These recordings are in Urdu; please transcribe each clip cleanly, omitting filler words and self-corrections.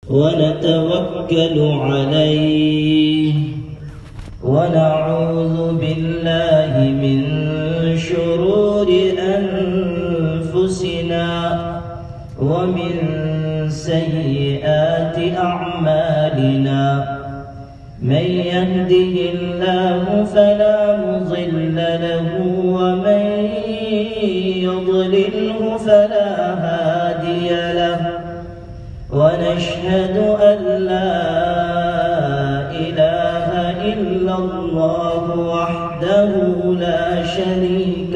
ونتوكل عليه ونعوذ بالله من شرور أنفسنا ومن سيئات أعمالنا من يهده الله فلا مضل له ومن يضلله فلا هادي له ونشهد أن لا إله إلا الله وحده لا شريك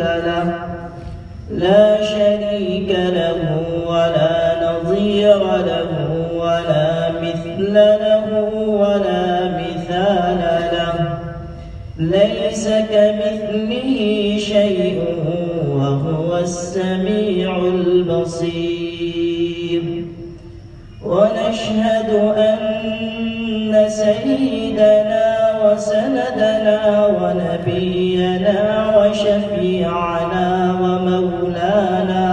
له ولا نظير له ولا مثل له ولا مثال له ليس كمثله شيء وهو السميع البصير ونشهد أن سيدنا وسندنا ونبينا وشفيعنا ومولانا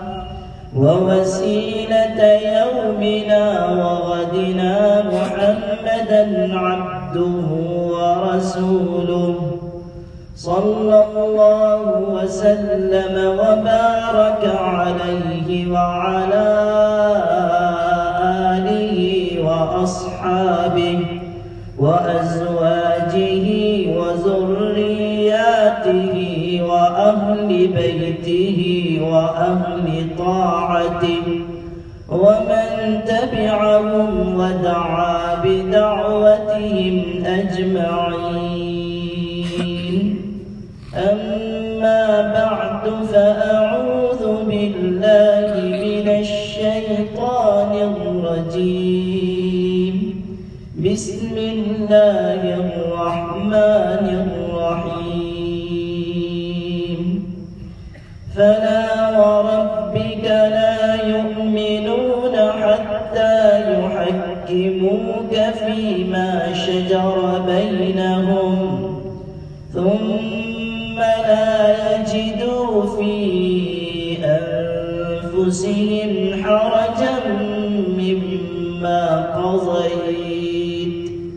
ووسيلة يومنا وغدنا محمدا عبده ورسوله صلى الله وسلم وبارك عليه وعلى آله وأصحابه وأزواجه وذرياته وأهل بيته وأهل طاعته ومن تبعهم ودعا بدعوتهم أجمعين أما بعد فأعوذ بالله من الشيطان الرجيم بسم الله الرحمن الرحيم فلا وربك لا يؤمنون حتى يحكموك فيما شجر بينهم ثم لا يجدوا في أنفسهم حرجا مما قضيت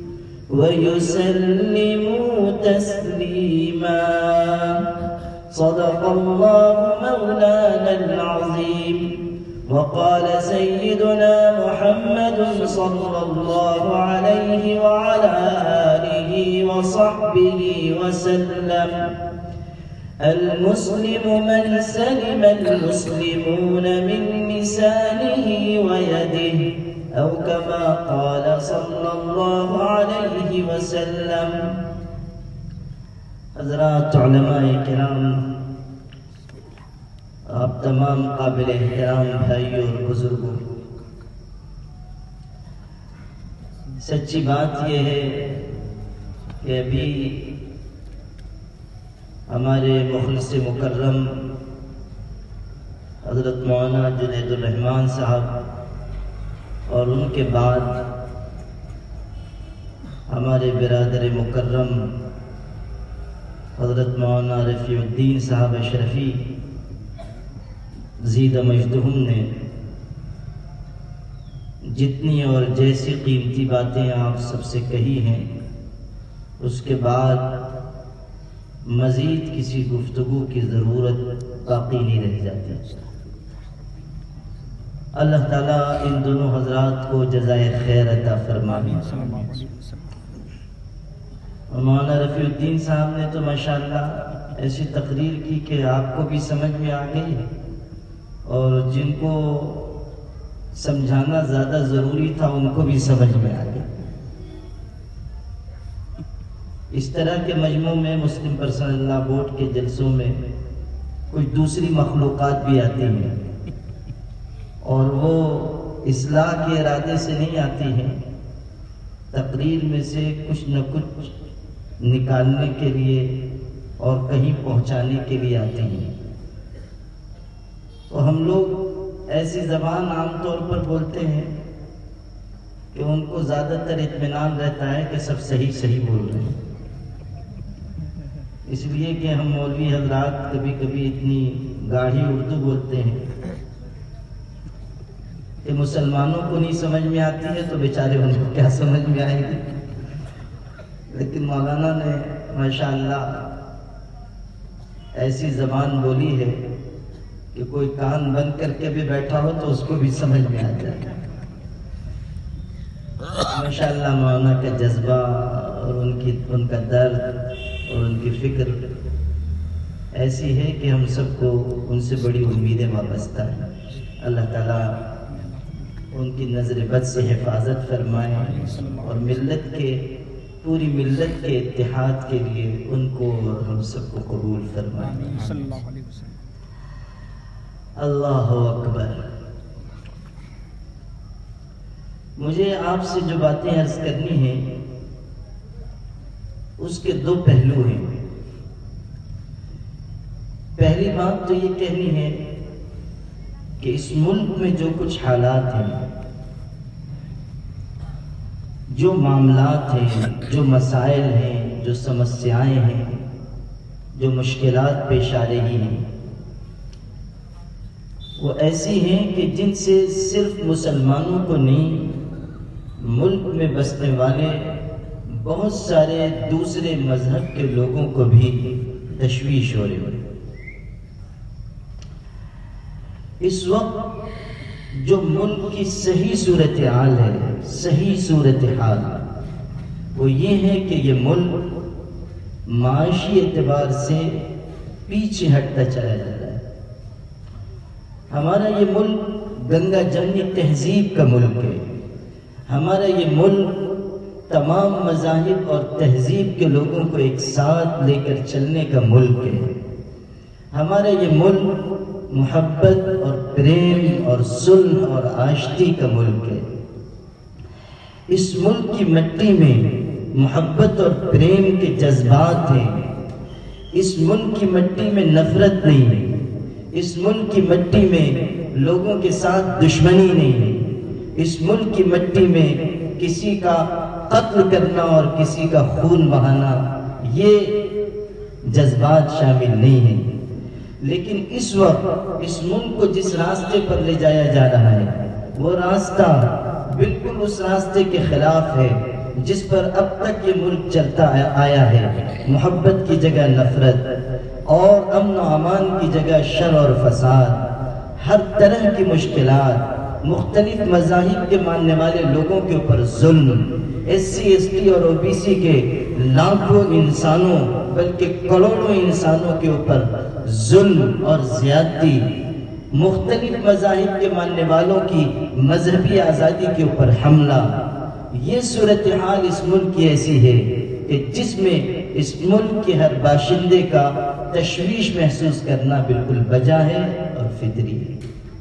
ويسلموا تسليما صدق الله مولانا العظيم وقال سيدنا محمد صلى الله عليه وعلى آله وصحبه وسلم المسلم من سلم المسلمون من لسانه ويده أو كما قال صلى الله عليه وسلم حضرات علماء کرام آپ تمام قابل احترام بھائیوں اور بزرگوں سچی بات یہ ہے کہ ابھی ہمارے مخلص مکرم حضرت مولانا جنید الرحمن صاحب اور ان کے بعد ہمارے برادر مکرم حضرت مولانا رفیع الدین صاحب اشرفی زید مجدہم نے جتنی اور جیسی قیمتی باتیں آپ سب سے کہی ہیں اس کے بعد مزید کسی گفتگو کی ضرورت باقی نہیں رہ جاتی۔ اللہ تعالیٰ ان دونوں حضرات کو جزائے خیر عطا فرمائے۔ مولانا رفیع الدین صاحب نے تو ماشاءاللہ ایسی تقریر کی کہ آپ کو بھی سمجھ میں آ گئی اور جن کو سمجھانا زیادہ ضروری تھا ان کو بھی سمجھ میں آ گیا۔ اس طرح کے مجموع میں مسلم پرسنل لا بورڈ کے جلسوں میں کچھ دوسری مخلوقات بھی آتی ہیں اور وہ اصلاح کے ارادے سے نہیں آتی ہیں، تقریر میں سے کچھ نہ کچھ نکالنے کے لیے اور کہیں پہنچانے کے لیے آتی ہیں۔ تو ہم لوگ ایسی زبان عام طور پر بولتے ہیں کہ ان کو زیادہ تر اطمینان رہتا ہے کہ سب صحیح صحیح بول رہے ہیں، اس لیے کہ ہم مولوی حضرات کبھی کبھی اتنی گاڑھی اردو بولتے ہیں کہ مسلمانوں کو نہیں سمجھ میں آتی ہے تو بیچارے ان کو کیا سمجھ میں آئے گی. لیکن مولانا نے ماشاءاللہ ایسی زبان بولی ہے کہ کوئی کان بند کر کے بھی بیٹھا ہو تو اس کو بھی سمجھ میں آ جائے. ماشاءاللہ مولانا کا جذبہ اور ان کا درد اور ان کی فکر ایسی ہے کہ ہم سب کو ان سے بڑی امیدیں وابستہ ہیں. اللہ تعالیٰ ان کی نظر بد سے حفاظت فرمائے اور پوری ملت کے اتحاد کے لیے ان کو اور ہم سب کو قبول فرمائے. اللہ اکبر. مجھے آپ سے جو باتیں عرض کرنی ہیں اس کے دو پہلو ہیں. پہلی بات تو یہ کہنی ہے کہ اس ملک میں جو کچھ حالات ہیں، جو معاملات ہیں، جو مسائل ہیں، جو سمسیائیں ہیں، جو مشکلات پیش آ رہی ہیں، وہ ایسی ہیں کہ جن سے صرف مسلمانوں کو نہیں، ملک میں بسنے والے بہت سارے دوسرے مذہب کے لوگوں کو بھی تشویش ہو رہی ہے. اس وقت جو ملک کی صحیح صورتحال ہے، صحیح صورتحال وہ یہ ہے کہ یہ ملک معاشی اعتبار سے پیچھے ہٹتا چلا جا رہا ہے. ہمارا یہ ملک گنگا جمنی تہذیب کا ملک ہے. ہمارا یہ ملک تمام مذاہب اور تہذیب کے لوگوں کو ایک ساتھ لے کر چلنے کا ملک ہے. ہمارا یہ ملک محبت اور پریم اور صلح اور آشتی کا ملک ہے. اس ملک کی مٹی میں محبت اور پریم کے جذبات ہیں. اس ملک کی مٹی میں نفرت نہیں ہے. اس ملک کی مٹی میں لوگوں کے ساتھ دشمنی نہیں ہے. اس ملک کی مٹی میں کسی کا قتل کرنا اور کسی کا خون بہانا یہ جذبات شامل نہیں ہیں. لیکن اس وقت اس ملک کو جس راستے پر لے جایا جا رہا ہے وہ راستہ بالکل اس راستے کے خلاف ہے جس پر اب تک یہ ملک چلتا آیا ہے. محبت کی جگہ نفرت اور امن و امان کی جگہ شر اور فساد، ہر طرح کی مشکلات، مختلف مذاہب کے ماننے والے لوگوں کے اوپر ظلم، SC ST اور OBC کے لاکھوں انسانوں بلکہ کروڑوں انسانوں کے اوپر ظلم اور زیادتی، مختلف مذاہب کے ماننے والوں کی مذہبی آزادی کے اوپر حملہ. یہ صورتحال اس ملک کی ایسی ہے کہ جس میں اس ملک کے ہر باشندے کا تشویش محسوس کرنا بالکل بجا ہے اور فطری ہے.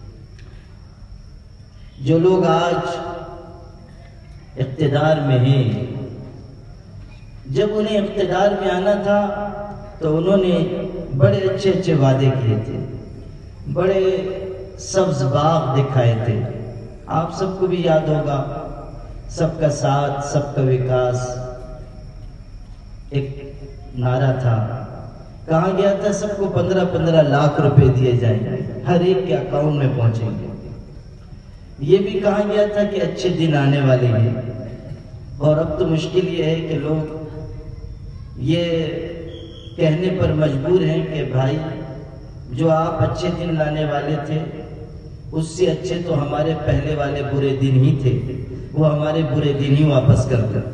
جو لوگ آج اقتدار میں ہیں، جب انہیں اقتدار میں آنا تھا تو انہوں نے بڑے اچھے اچھے وعدے کیے تھے، بڑے سبز باغ دکھائے تھے. آپ سب کو بھی یاد ہوگا، سب کا ساتھ سب کا وکاس ایک نعرہ تھا. کہا گیا تھا سب کو 15-15 لاکھ روپے دیے جائیں گے، ہر ایک کے اکاؤنٹ میں پہنچیں گے. یہ بھی کہا گیا تھا کہ اچھے دن آنے والے ہیں. اور اب تو مشکل یہ ہے کہ لوگ یہ کہنے پر مجبور ہیں کہ بھائی جو آپ اچھے دن لانے والے تھے اس سے اچھے تو ہمارے پہلے والے برے دن ہی تھے، وہ ہمارے برے دن ہی واپس کر دیں.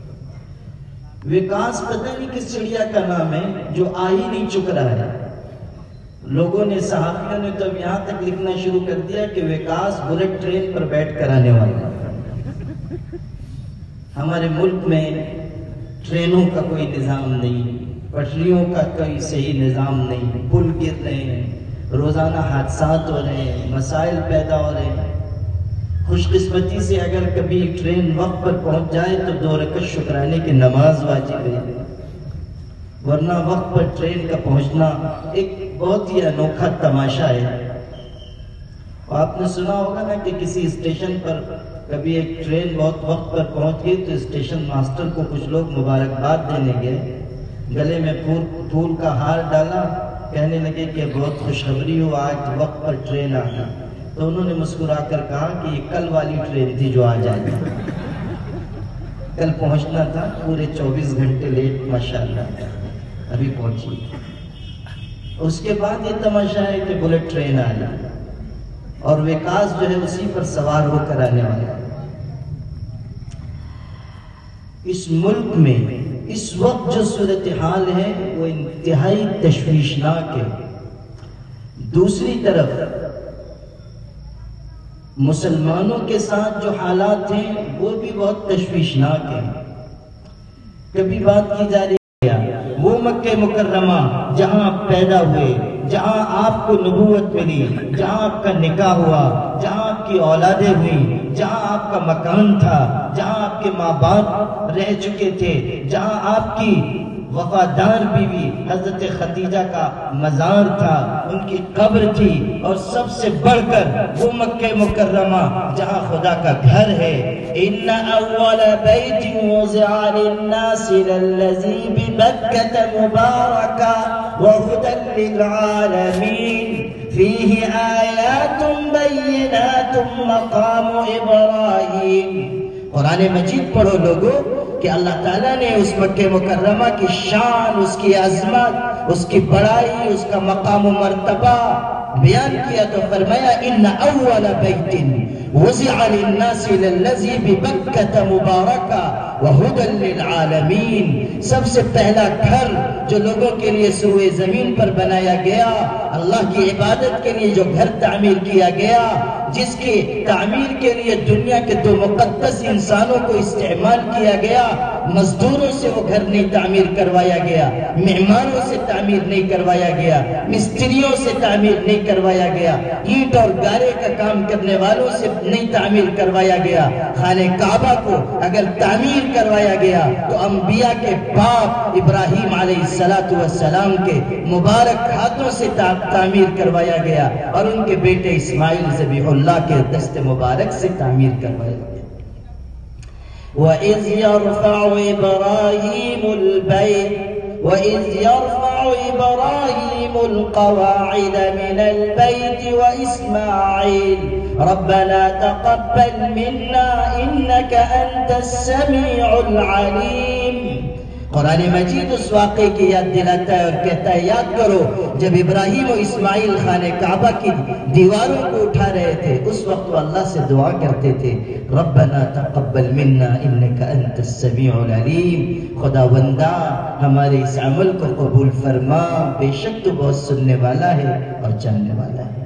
وکاس پتہ نہیں کس چڑیا کا نام ہے جو آ ہی نہیں چک رہا ہے. لوگوں نے، صحافیوں نے تو اب یہاں تک لکھنا شروع کر دیا کہ وکاس بلٹ ٹرین پر بیٹھ کر آنے والا. ہمارے ملک میں ٹرینوں کا کوئی نظام نہیں، پٹریوں کا کوئی صحیح نظام نہیں، پل گر رہے ہیں، روزانہ حادثات ہو رہے ہیں، مسائل پیدا ہو رہے ہیں. خوش قسمتی سے اگر کبھی ٹرین وقت پر پہنچ جائے تو 2 رکعت شکرانے کی نماز واجب ہے، ورنہ وقت پر ٹرین کا پہنچنا ایک بہت ہی انوکھا تماشا ہے. آپ نے سنا ہوگا نا کہ کسی اسٹیشن پر کبھی ایک ٹرین بہت وقت پر پہنچ گئی تو اسٹیشن ماسٹر کو کچھ لوگ مبارکباد دینے گئے، گلے میں پھول کا ہار ڈالا، کہنے لگے کہ بہت خوشخبری ہو، آج وقت پر ٹرین آ گئی. تو انہوں نے مسکرا کر کہا کہ یہ کل والی ٹرین تھی جو آج آئی، کل پہنچنا تھا، پورے 24 گھنٹے لیٹ ماشاءاللہ ابھی پہنچی۔ اس کے بعد یہ تماشا ہے کہ بلٹ ٹرین آئی اور وکاس جو ہے اسی پر سوار ہو کر آنے والا۔ اس ملک میں اس وقت جو صورتحال ہے وہ انتہائی تشویشناک ہے۔ دوسری طرف مسلمانوں کے ساتھ جو حالات ہیں وہ بھی بہت تشویشناک ہیں۔ کبھی بات کی جا رہی ہے وہ مکہ مکرمہ جہاں آپ پیدا ہوئے، جہاں آپ کو نبوت ملی، جہاں آپ کا نکاح ہوا، جہاں آپ کی اولادیں ہوئیں، جہاں آپ کا مکان تھا، جہاں آپ کے ماں باپ رہ چکے تھے، جہاں آپ کی وفادار بیوی حضرت خدیجہ کا مزار تھا، ان کی قبر تھی، اور سب سے بڑھ کر وہ مکہ مکرمہ جہاں خدا کا گھر ہے۔ ان اول بیت وضع للناس للذی ببکۃ مبارکا وہدی للعالمین فیہ آیات بینات مقام ابراہیم۔ قرآن مجید پڑھو لوگو کہ اللہ تعالیٰ نے اس مکہ مکرمہ کی شان، اس کی عظمت، اس کی بڑائی، اس کا مقام و مرتبہ بیان کیا تو فرمایا ان اول بیت وضع للناس للذی ببکۃ مبارکا وہدی للعالمین، سب سے پہلا گھر جو لوگوں کے لیے سروئے زمین پر بنایا گیا، اللہ کی عبادت کے لیے جو گھر تعمیر کیا گیا، جس کی تعمیر کے لیے دنیا کے دو مقدس انسانوں کو استعمال کیا گیا، مزدوروں سے وہ گھر نہیں تعمیر کروایا گیا، معماروں سے تعمیر نہیں کروایا گیا، مستریوں سے تعمیر نہیں کروایا گیا، اینٹ اور گارے کا کام کرنے والوں سے نہیں تعمیر کروایا گیا۔ خانہ کعبہ کو اگر تعمیر کروایا گیا تو انبیاء کے باپ ابراہیم علیہ السلام کے مبارک ہاتھوں سے تعمیر کروایا گیا، اور ان کے بیٹے اسماعیل ذبیح اللہ کے دست مبارک سے تعمیر کروایا گیا۔ وَإِذْ يَرْفَعُ إِبْرَاهِيمُ الْبَيْتَ وَإِذْ يَرْفَعُ إِبْرَاهِيمُ الْقَوَاعِدَ مِنَ الْبَيْتِ وَإِسْمَاعِيلُ رَبَّنَا تَقَبَّلْ مِنَّا إِنَّكَ أَنْتَ السَّمِيعُ الْعَلِيمُ۔ قرآن مجید اس واقعے کی یاد دلاتا ہے اور کہتا ہے یاد کرو جب ابراہیم و اسماعیل خانہ کعبہ کی دیواروں کو اٹھا رہے تھے، اس وقت وہ اللہ سے دعا کرتے تھے ربنا تقبل منا انک انت السمیع العلیم، خداوندہ ہمارے اس عمل کو قبول فرما، بے شک تو بہت سننے والا ہے اور جاننے والا ہے۔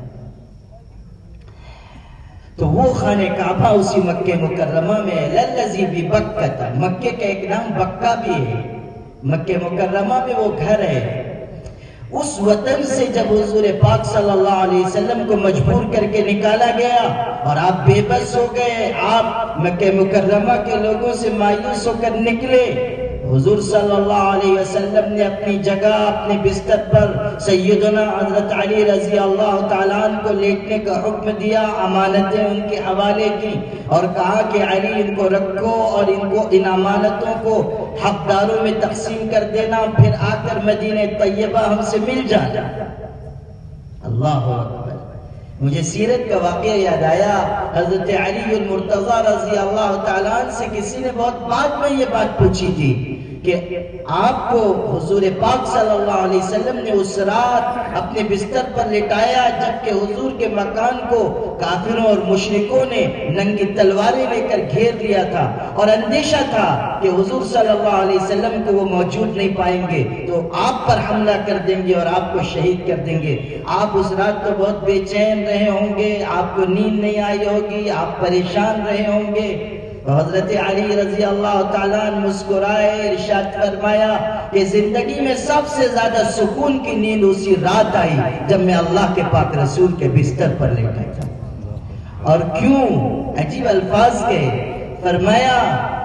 تو وہ خانہ کعبہ اسی مکہ مکرمہ میں للذی ببکۃ، مکہ کا ایک نام بکہ بھی ہے، مکہ مکرمہ میں وہ گھر ہے۔ اس وطن سے جب حضور پاک صلی اللہ علیہ وسلم کو مجبور کر کے نکالا گیا اور آپ بے بس ہو گئے، آپ مکہ مکرمہ کے لوگوں سے مایوس ہو کر نکلے، حضور صلی اللہ علیہ وسلم نے اپنی جگہ اپنے بستر پر سیدنا حضرت علی رضی اللہ تعالیٰ عنہ کو لیٹنے کا حکم دیا، امانتیں ان کے حوالے کی اور کہا کہ علی ان کو رکھو اور ان امانتوں کو حقداروں میں تقسیم کر دینا، پھر آ کر مدینہ طیبہ ہم سے مل جانا۔ اللہ اکبر۔ مجھے سیرت کا واقعہ یاد آیا، حضرت علی المرتضی رضی اللہ تعالیٰ عنہ سے کسی نے بہت بعد میں یہ بات پوچھی تھی کہ آپ کو حضور پاک صلی اللہ علیہ وسلم نے اس رات اپنے بستر پر لٹایا جبکہ حضور کے مکان کو کافروں اور مشرکوں نے ننگی تلواریں لے کر گھیر لیا تھا، اور اندیشہ تھا کہ حضور صلی اللہ علیہ وسلم کو وہ موجود نہیں پائیں گے تو آپ پر حملہ کر دیں گے اور آپ کو شہید کر دیں گے۔ آپ اس رات تو بہت بے چین رہے ہوں گے، آپ کو نیند نہیں آئی ہوگی، آپ پریشان رہے ہوں گے۔ حضرت علی رضی اللہ تعالیٰ عنہ مسکرائے، ارشاد فرمایا کہ زندگی میں سب سے زیادہ سکون کی نیند اسی رات آئی جب میں اللہ کے پاک رسول کے بستر پر لیٹا تھا۔ اور کیوں؟ عجیب الفاظ کے فرمایا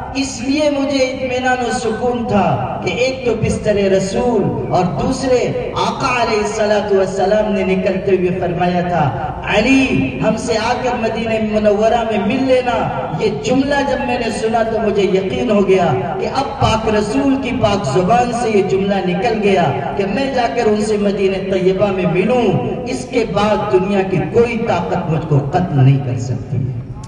اس لیے مجھے اطمینان و سکون تھا کہ ایک تو بستر رسول اور دوسرے آقا علیہ السلام نے نکلتے ہوئے فرمایا تھا علی ہم سے آ کر مدینہ منورہ میں مل لینا. یہ جملہ جب میں نے سنا تو مجھے یقین ہو گیا کہ اب پاک رسول کی پاک زبان سے یہ جملہ نکل گیا کہ میں جا کر ان سے مدینہ طیبہ میں ملوں. اس کے بعد دنیا کی کوئی طاقت مجھ کو قتل نہیں کر سکتی.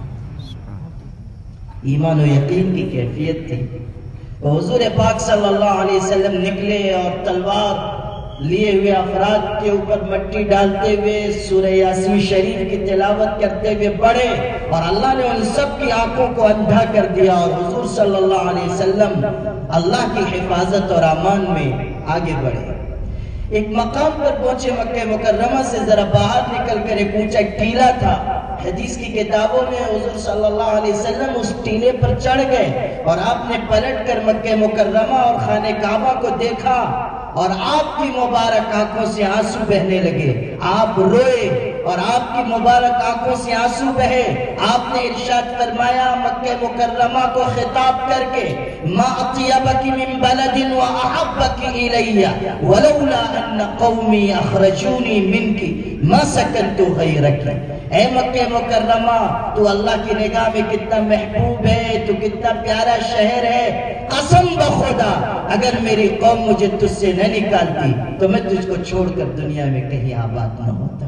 ایمان و یقین کی کیفیت تھی. حضور پاک صلی اللہ علیہ وسلم نکلے اور تلوار لیے ہوئے افراد کے اوپر مٹی ڈالتے ہوئے سورہ یاسین شریف کی تلاوت کرتے ہوئے بڑھے اور اللہ نے ان سب کی آنکھوں کو اندھا کر دیا اور حضور صلی اللہ علیہ وسلم اللہ کی حفاظت اور امان میں آگے بڑھے. ایک مقام پر پہنچے مکہ مکرمہ سے ذرا باہر نکل کر ایک اونچا ٹیلہ تھا. حدیث کی کتابوں میں حضور صلی اللہ علیہ وسلم اس ٹیلے پر چڑھ گئے اور آپ نے پلٹ کر مکہ مکرمہ اور خانہ کعبہ کو دیکھا اور آپ کی مبارک آنکھوں سے آنسو بہنے لگے. آپ روئے اور آپ کی مبارک آنکھوں سے آنسو بہے. آپ نے ارشاد فرمایا مکہ مکرمہ کو خطاب کر کے ما اطیبک من بلد واحبک الی ولولا ان قومی اخرجونی منک ما سکنت غیرک. اے مکہ مکرمہ تو اللہ کی نگاہ میں کتنا محبوب ہے, تو کتنا پیارا شہر ہے. قسم بخدا اگر میری قوم مجھے تجھ سے نہ نکالتی تو میں تجھ کو چھوڑ کر دنیا میں کہیں آباد نہ ہوتا.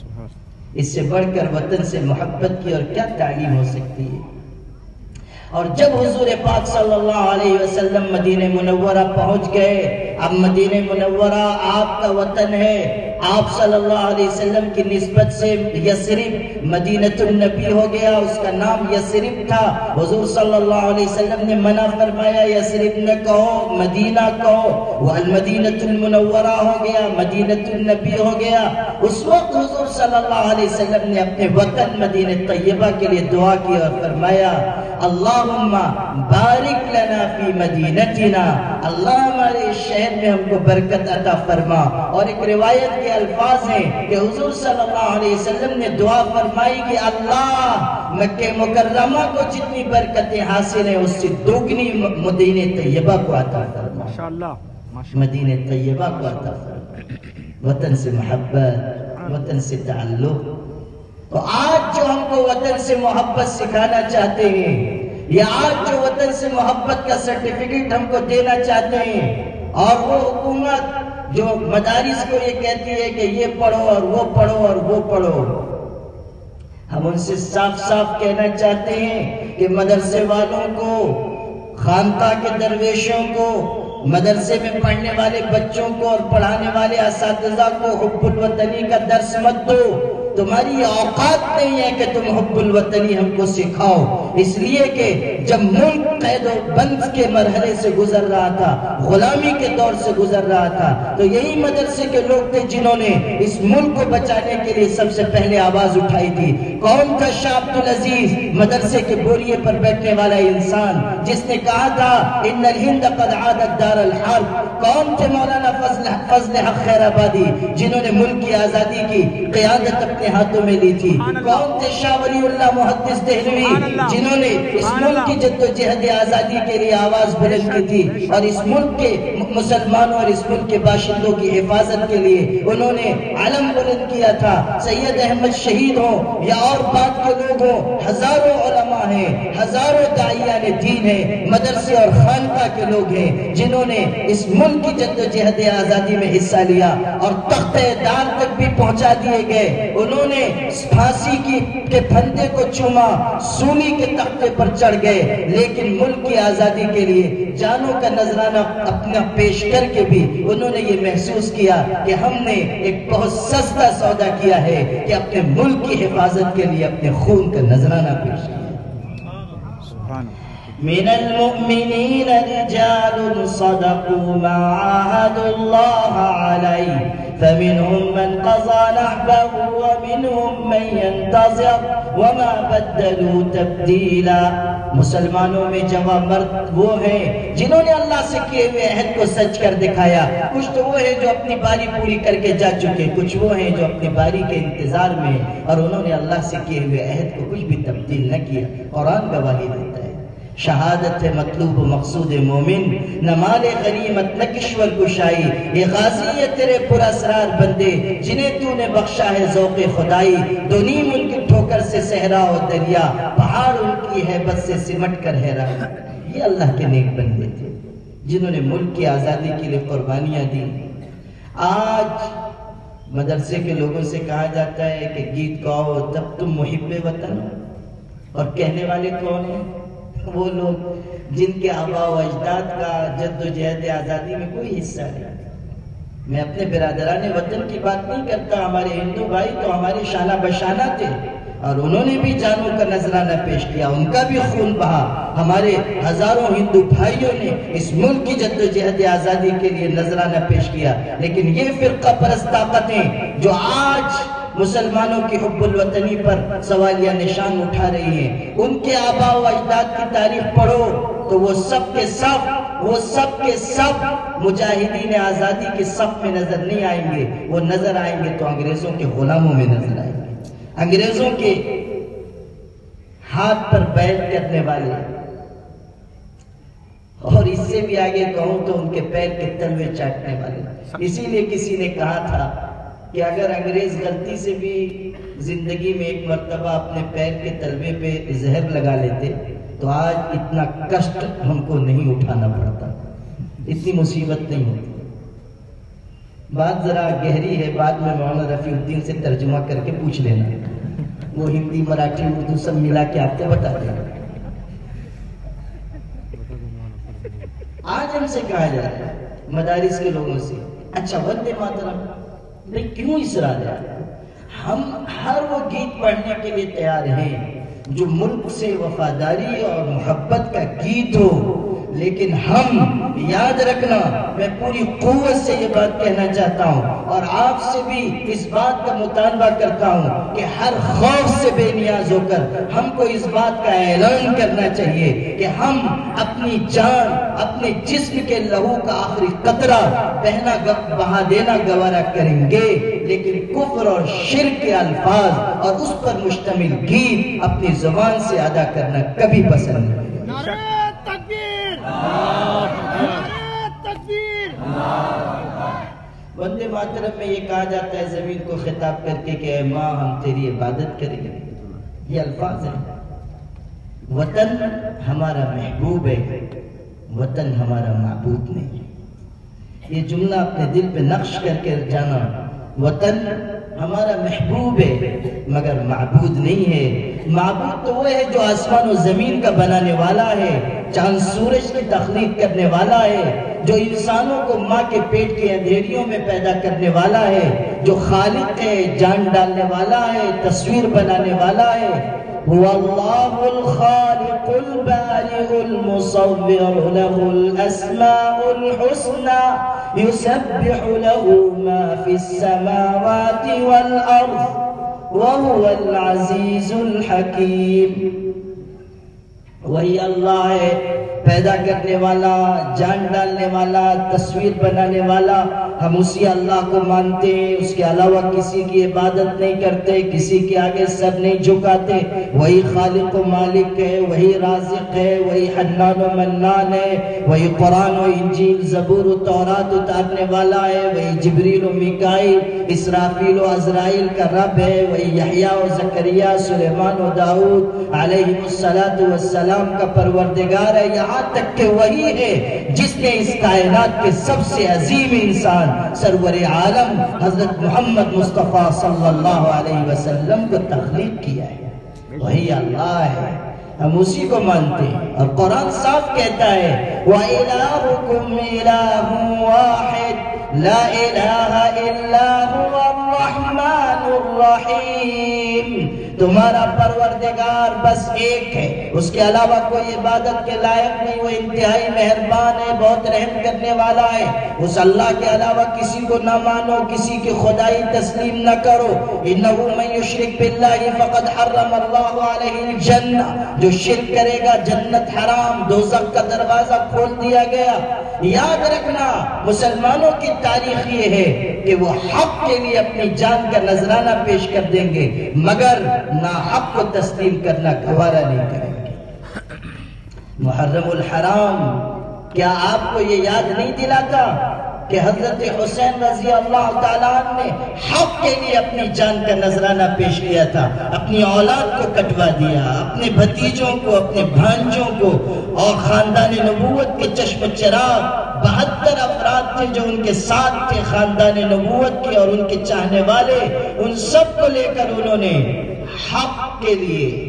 اس سے بڑھ کر وطن سے محبت کی اور کیا تعلیم ہو سکتی ہے. اور جب حضور پاک صلی اللہ علیہ وسلم مدینہ منورہ پہنچ گئے, اب مدینہ منورہ آپ کا وطن ہے. آپ صلی اللہ علیہ وسلم کی نسبت سے یثرب مدینۃ النبی ہو گیا, اس کا نام یثرب تھا. حضور صلی اللہ علیہ وسلم نے منع فرمایا یثرب نہ کہو, مدینہ کہو. وہ المدینۃ المنورہ ہو گیا, مدینۃ النبی ہو گیا. اس وقت حضور صلی اللہ علیہ وسلم نے اپنے وطن مدینہ طیبہ کے لیے دعا کی اور فرمایا اللہم بارک لنا فی مدینتنا, اللہ ہمارے شہر میں ہم کو برکت عطا فرما. اور ایک روایت کے الفاظ ہیں کہ حضور صلی اللہ علیہ وسلم نے دعا فرمائی کہ اللہ مکہ مکرمہ کو جتنی برکتیں حاصل ہیں اس سے دوگنی مدینہ طیبہ کو عطا فرما. ماشاءاللہ مدینہ طیبہ کو عطا فرما. وطن سے محبت, وطن سے تعلق. تو آج جو ہم کو وطن سے محبت سکھانا چاہتے ہیں, یا آج جو وطن سے محبت کا سرٹیفکیٹ ہم کو دینا چاہتے ہیں, اور وہ حکومت جو مدارس کو یہ کہتی ہے کہ یہ پڑھو اور وہ پڑھو اور وہ پڑھو, ہم ان سے صاف صاف کہنا چاہتے ہیں کہ مدرسے والوں کو, خانقاہ کے درویشوں کو, مدرسے میں پڑھنے والے بچوں کو اور پڑھانے والے اساتذہ کو حب الوطنی کا درس مت دو. تمہاری یہ اوقات نہیں ہے کہ تم حب الوطنی ہم کو سکھاؤ. اس لیے کہ جب ملک قید و بند کے مرحلے سے گزر رہا تھا, غلامی کے دور سے گزر رہا تھا, تو یہی مدرسے کے لوگ تھے جنہوں نے اس ملک کو بچانے کے لیے سب سے پہلے آواز اٹھائی تھی. کون تھا شاہ عبدالعزیز, مدرسے کے بوریے پر بیٹھنے والا انسان جس نے کہا تھا ان الہند قد عادت دار الحرب. کون تھے مولانا فضل حق خیر آبادی جنہوں نے ملک کی آزادی کی قیادت اپنے ہاتھوں میں لی تھی. کون تھے شاہ ولی اللہ محدث دہلوی جنہوں نے اس ملک کی جد و جہد آزادی کے لیے آواز بلند کی تھی, اور اس ملک کے مسلمانوں اور اس ملک کے باشندوں کی حفاظت کے لیے انہوں نے علم بلند کیا تھا. سید احمد شہید ہوں یا اور بعد کے لوگ ہوں, ہزاروں علماء ہیں, ہزاروں داعیان دین ہیں, مدرسے اور خانقاہ کے لوگ ہیں جنہوں نے اس ملک کی جد و جہد آزادی میں حصہ لیا اور تخت دار تک بھی پہنچا دیے گئے. انہوں نے پھانسی کے پھندے کو چوما, سولی کے تختے پر چڑھ گئے, لیکن ملک کی آزادی کے لیے جانوں کا نذرانہ اپنا پیش کر کے بھی انہوں نے یہ محسوس کیا کہ ہم نے ایک بہت سستا سودا کیا ہے کہ اپنے ملک کی حفاظت کے لیے اپنے خون کا نذرانہ پیش کیا. من المؤمنین رجال صدقوا ما عاهدوا الله علیہ فمنهم من قضى نحبه ومنهم من ينتظر وما بدلوا تبدیلا. مسلمانوں میں جوان مرد وہ ہیں جنہوں نے اللہ سے کیے ہوئے عہد کو سچ کر دکھایا. کچھ تو وہ ہیں جو اپنی باری پوری کر کے جا چکے, کچھ وہ ہیں جو اپنی باری کے انتظار میں, اور انہوں نے اللہ سے کیے ہوئے عہد کو کچھ بھی تبدیل نہ کیا. قرآن گواہی دیتا ہے شہادت ہے مطلوب و مقصود مومن، نہ مال غنیمت نہ کشور گشائی، یہ غازی ہے تیرے پر اسرار بندے جنہیں تو نے بخشا ہے ذوق خدائی، دو نیم ان کی ٹھوکر سے صحرا و دریا، پہاڑ ان کی ہیبت سے سمٹ کر ہے راہ۔ یہ اللہ کے نیک بندے تھے جنہوں نے ملک کی آزادی کے لیے قربانیاں دی۔ آج مدرسے کے لوگوں سے کہا جاتا ہے کہ گیت گاؤ تب تم محب وطن، اور کہنے والے کون ہیں؟ وہ لوگ جن کے آباء و اجداد کا جد و جہد آزادی میں کوئی حصہ نہیں۔ میں اپنے برادران وطن کی بات نہیں کرتا، ہمارے ہندو بھائی تو ہمارے شانہ بشانہ تھے اور انہوں نے بھی جانوں کا نذرانہ پیش کیا، ان کا بھی خون بہا۔ ہمارے ہزاروں ہندو بھائیوں نے اس ملک کی جد و جہد آزادی کے لیے نذرانہ پیش کیا، لیکن یہ فرقہ پرست طاقتیں جو آج مسلمانوں کی حب الوطنی پر سوالیہ نشان اٹھا رہی ہیں، ان کے آباء و اجداد کی تاریخ پڑھو تو وہ سب کے سب مجاہدین آزادی کے صف میں نظر نہیں آئیں گے، وہ نظر آئیں گے تو انگریزوں کے غلاموں میں نظر آئیں گے، انگریزوں کے ہاتھ پر بیعت کرنے والے، اور اس سے بھی آگے کہوں تو ان کے پیر کے تلوے چاٹنے والے۔ اسی لیے کسی نے کہا تھا کہ اگر انگریز غلطی سے بھی زندگی میں ایک مرتبہ اپنے پیر کے تلوے پہ زہر لگا لیتے تو آج اتنا کشٹ ہم کو نہیں اٹھانا پڑتا، اتنی مصیبت نہیں ہوتی۔ بات ذرا گہری ہے، بعد میں مولانا رفیع الدین سے ترجمہ کر کے پوچھ لینا، وہ ہندی مراٹھی اردو سب ملا کے آپ کو بتا دیں۔ آج ہم سے کہا جاتا ہے مدارس کے لوگوں سے، اچھا وندے ماترم نہیں کیوں اسرار ہے؟ ہم ہر وہ گیت پڑھنے کے لیے تیار ہیں جو ملک سے وفاداری اور محبت کا گیت ہو، لیکن ہم یاد رکھنا، میں پوری قوت سے یہ بات کہنا چاہتا ہوں اور آپ سے بھی اس بات کا مطالبہ کرتا ہوں کہ ہر خوف سے بے نیاز ہو کر ہم کو اس بات کا اعلان کرنا چاہیے کہ ہم اپنی جان، اپنے جسم کے لہو کا آخری قطرہ بہا دینا گوارا کریں گے، لیکن کفر اور شرک کے الفاظ اور اس پر مشتمل گیت اپنی زبان سے ادا کرنا کبھی پسند نہیں۔ وندے ماترم میں یہ کہا جاتا ہے زمین کو خطاب کر کے کہ اے ماں ہم تیری عبادت کریں گے، یہ الفاظ ہیں۔ وطن ہمارا محبوب ہے، وطن ہمارا معبود نہیں ہے۔ یہ جملہ اپنے دل پہ نقش کر کے جانا، وطن ہمارا محبوب ہے مگر معبود نہیں ہے۔ معبود تو وہ ہے جو آسمان و زمین کا بنانے والا ہے، چاند سورج کی تخلیق کرنے والا ہے، جو انسانوں کو ماں کے پیٹ کے اندھیریوں میں پیدا کرنے والا ہے، جو خالق ہے، جان ڈالنے والا ہے، تصویر بنانے والا ہے۔ هو الله الخالق البارئ المصور له الأسماء الحسنى يسبح له ما في السماوات والأرض وهو العزيز الحكيم۔ وہی اللہ ہے، پیدا کرنے والا، جان ڈالنے والا، تصویر بنانے والا۔ ہم اسی اللہ کو مانتے ہیں، اس کے علاوہ کسی کی عبادت نہیں کرتے، کسی کے آگے سر نہیں جھکاتے۔ وہی خالق و مالک ہے، وہی رازق ہے، وہی حنان و منان ہے، وہی قرآن و انجیل زبور و تورات اتارنے والا ہے، وہی جبریل و میکائیل، اسرافیل و عزرائیل کا رب ہے، وہی یحییٰ و زکریا، سلیمان و داؤد علیہ السلام کا پروردگار ہے۔ یہاں تک کہ وہی ہے جس نے اس کائنات کے سب سے عظیم انسان سرور عالم حضرت محمد مصطفیٰ صلی اللہ علیہ وسلم کو تخلیق کیا ہے، وہی اللہ ہے، ہم اسی کو مانتے ہیں۔ اور قرآن صاف کہتا ہے وَإِلَٰهُكُمْ إِلَٰهٌ وَاحِدٌ لَا إِلَٰهَ إِلَّا هُوَ الرَّحْمَٰنُ الرَّحِيمُ۔ تمہارا پروردگار بس ایک ہے، اس کے علاوہ کوئی عبادت کے لائق نہیں، وہ انتہائی مہربان ہے، بہت رحم کرنے والا ہے۔ اس اللہ کے علاوہ کسی کو نہ مانو، کسی کی خدائی تسلیم نہ کرو۔ انہ من یشرک باللہ فقد حرم اللہ علیہ الجنہ، جو شرک کرے گا جنت حرام، دوزخ کا دروازہ کھول دیا گیا۔ یاد رکھنا مسلمانوں کی تاریخ یہ ہے کہ وہ حق کے لیے اپنی جان کا نذرانہ پیش کر دیں گے مگر ناحق کو تسلیم کرنا گوارا نہیں کریں گے۔ محرم الحرام کیا آپ کو یہ یاد نہیں دلاتا کہ حضرت حسین رضی اللہ تعالیٰ عنہ نے حق کے لیے اپنی جان کا نذرانہ پیش کیا تھا، اپنی اولاد کو کٹوا دیا، اپنے بھتیجوں کو، اپنے بھانجوں کو، اور خاندان نبوت کے چشم چراغ 72 افراد تھے جو ان کے ساتھ تھے خاندان نبوت کے اور ان کے چاہنے والے، ان سب کو لے کر انہوں نے حق کے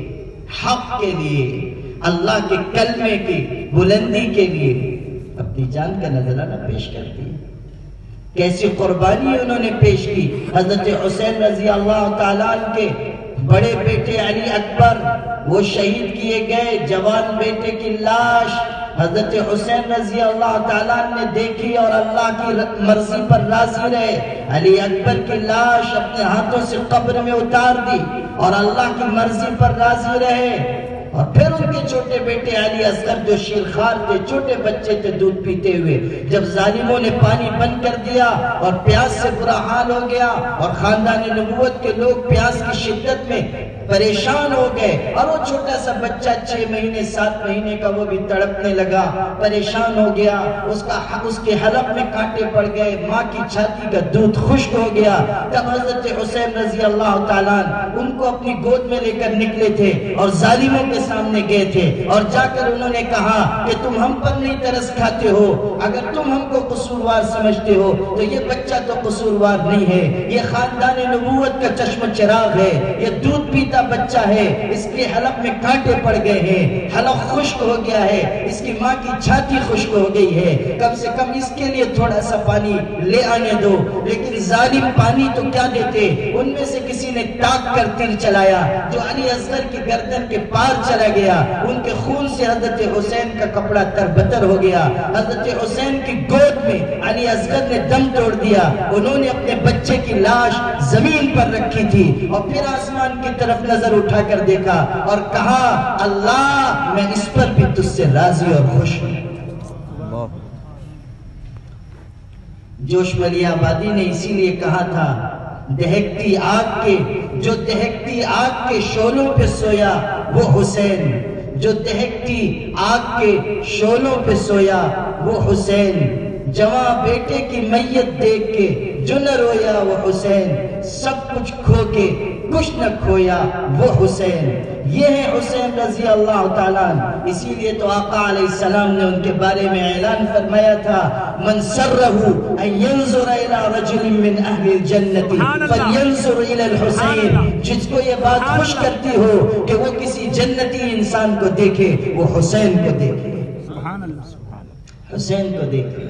لیے اللہ کے کلمے کی بلندی کے لیے اپنی جان کا نذرانہ پیش کر دیا۔ کیسی قربانی انہوں نے پیش کی۔ حضرت حسین رضی اللہ تعالیٰ عنہ کے بڑے بیٹے علی اکبر وہ شہید کیے گئے، جوان بیٹے کی لاش حضرت حسین رضی اللہ تعالیٰ عنہ نے دیکھی اور اللہ کی مرضی پر راضی رہے، علی اکبر کی لاش اپنے ہاتھوں سے قبر میں اتار دی اور اللہ کی مرضی پر راضی رہے، اور پھر ان کے چھوٹے بیٹے علی اصغر جو شیرخوار تھے، چھوٹے بچے تھے دودھ پیتے ہوئے، جب ظالموں نے پانی بند کر دیا اور پیاس سے برا حال ہو گیا اور خاندان نبوت کے لوگ پیاس کی شدت میں پریشان ہو گئے، اور وہ چھوٹا سا بچہ 6 مہینے 7 مہینے کا وہ بھی تڑپنے لگا، پریشان ہو گیا، اس کے حلق میں کانٹے پڑ گئے، ماں کی چھاتی کا دودھ خشک ہو گیا، تب حضرت حسین رضی اللہ تعالیٰ ان کو اپنی گود میں لے کر نکلے تھے اور ظالموں کے سامنے گئے تھے اور جا کر انہوں نے کہا کہ تم ہم پر نہیں ترس کھاتے ہو، اگر تم ہم کو قصوروار سمجھتے ہو تو یہ بچہ تو قصوروار نہیں ہے، یہ خاندان نبوت کا چشم چراغ ہے، یہ دودھ پیتا بچہ ہے، اس کے حلق میں کانٹے پڑ گئے ہیں، حلق خشک ہو گیا ہے، اس کی ماں کی چھاتی خشک ہو گئی ہے، کم سے کم اس کے لیے تھوڑا سا پانی لے آنے دو۔ لیکن ظالم پانی تو کیا دیتے، ان میں سے کسی نے تاک کر تیر چلایا جو علی اصغر کی گردن کے پار چلا گیا، ان کے خون سے حضرت حسین کا کپڑا تربتر ہو گیا، حضرت حسین کی گود میں علی اصغر نے دم توڑ دیا، انہوں نے اپنے بچے کی لاش زمین پر رکھی تھی اور پھر آسمان کی طرف نظر اٹھا کر دیکھا اور کہا اللہ میں اس پر بھی تجھ سے راضی اور خوش ہوں۔ جوش ملی آبادی نے اسی لیے کہا تھا دہکتی آگ کے شعلوں پہ سویا وہ حسین، جو دہکتی آگ کے شعلوں پہ سویا وہ حسین، جواں بیٹے کی میت دیکھ کے جو نہ رویا وہ حسین، سب کچھ کھو کے کچھ نہ کھویا وہ حسین۔ یہ ہے حسین رضی اللہ تعالیٰ عنہ، اسی لیے تو آقا علیہ السلام نے ان کے بارے میں اعلان فرمایا تھا من سرہ ان ینظر الی رجل من اہل الجنت فلینظر الی الحسین، جس کو یہ بات خوش کرتی ہو کہ وہ کسی جنتی انسان کو دیکھے وہ حسین کو دیکھے، حسین کو دیکھے۔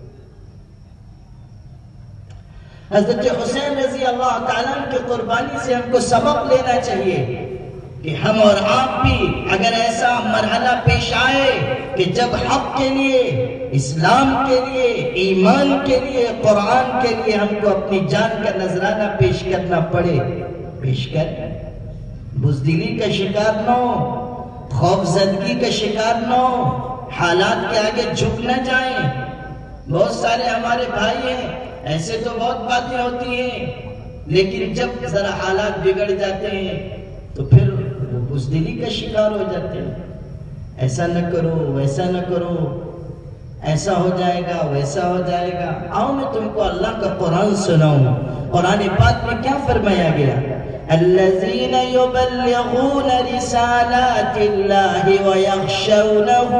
حضرت حسین رضی اللہ تعالیٰ کی قربانی سے ہم کو سبق لینا چاہیے کہ ہم اور آپ بھی اگر ایسا مرحلہ پیش آئے کہ جب حق کے لیے، اسلام کے لیے، ایمان کے لیے، قرآن کے لیے ہم کو اپنی جان کا نذرانہ پیش کرنا پڑے، پیش کر بزدلی کا شکار نہ ہو، خوف زدگی کا شکار نہ ہو، حالات کے آگے جھک نہ جائیں۔ بہت سارے ہمارے بھائی ہیں، ایسے تو بہت باتیں ہوتی ہیں، لیکن جب ذرا حالات بگڑ جاتے ہیں تو پھر وہ بزدلی کا شکار ہو جاتے ہیں، ایسا نہ کرو، ویسا نہ کرو، ایسا ہو جائے گا، ویسا ہو جائے گا۔ آؤ میں تم کو اللہ کا قرآن سناؤں۔ قرآن پاک میں کیا فرمایا گیا؟ الذین یبلغون رسالات اللہ ویخشونہ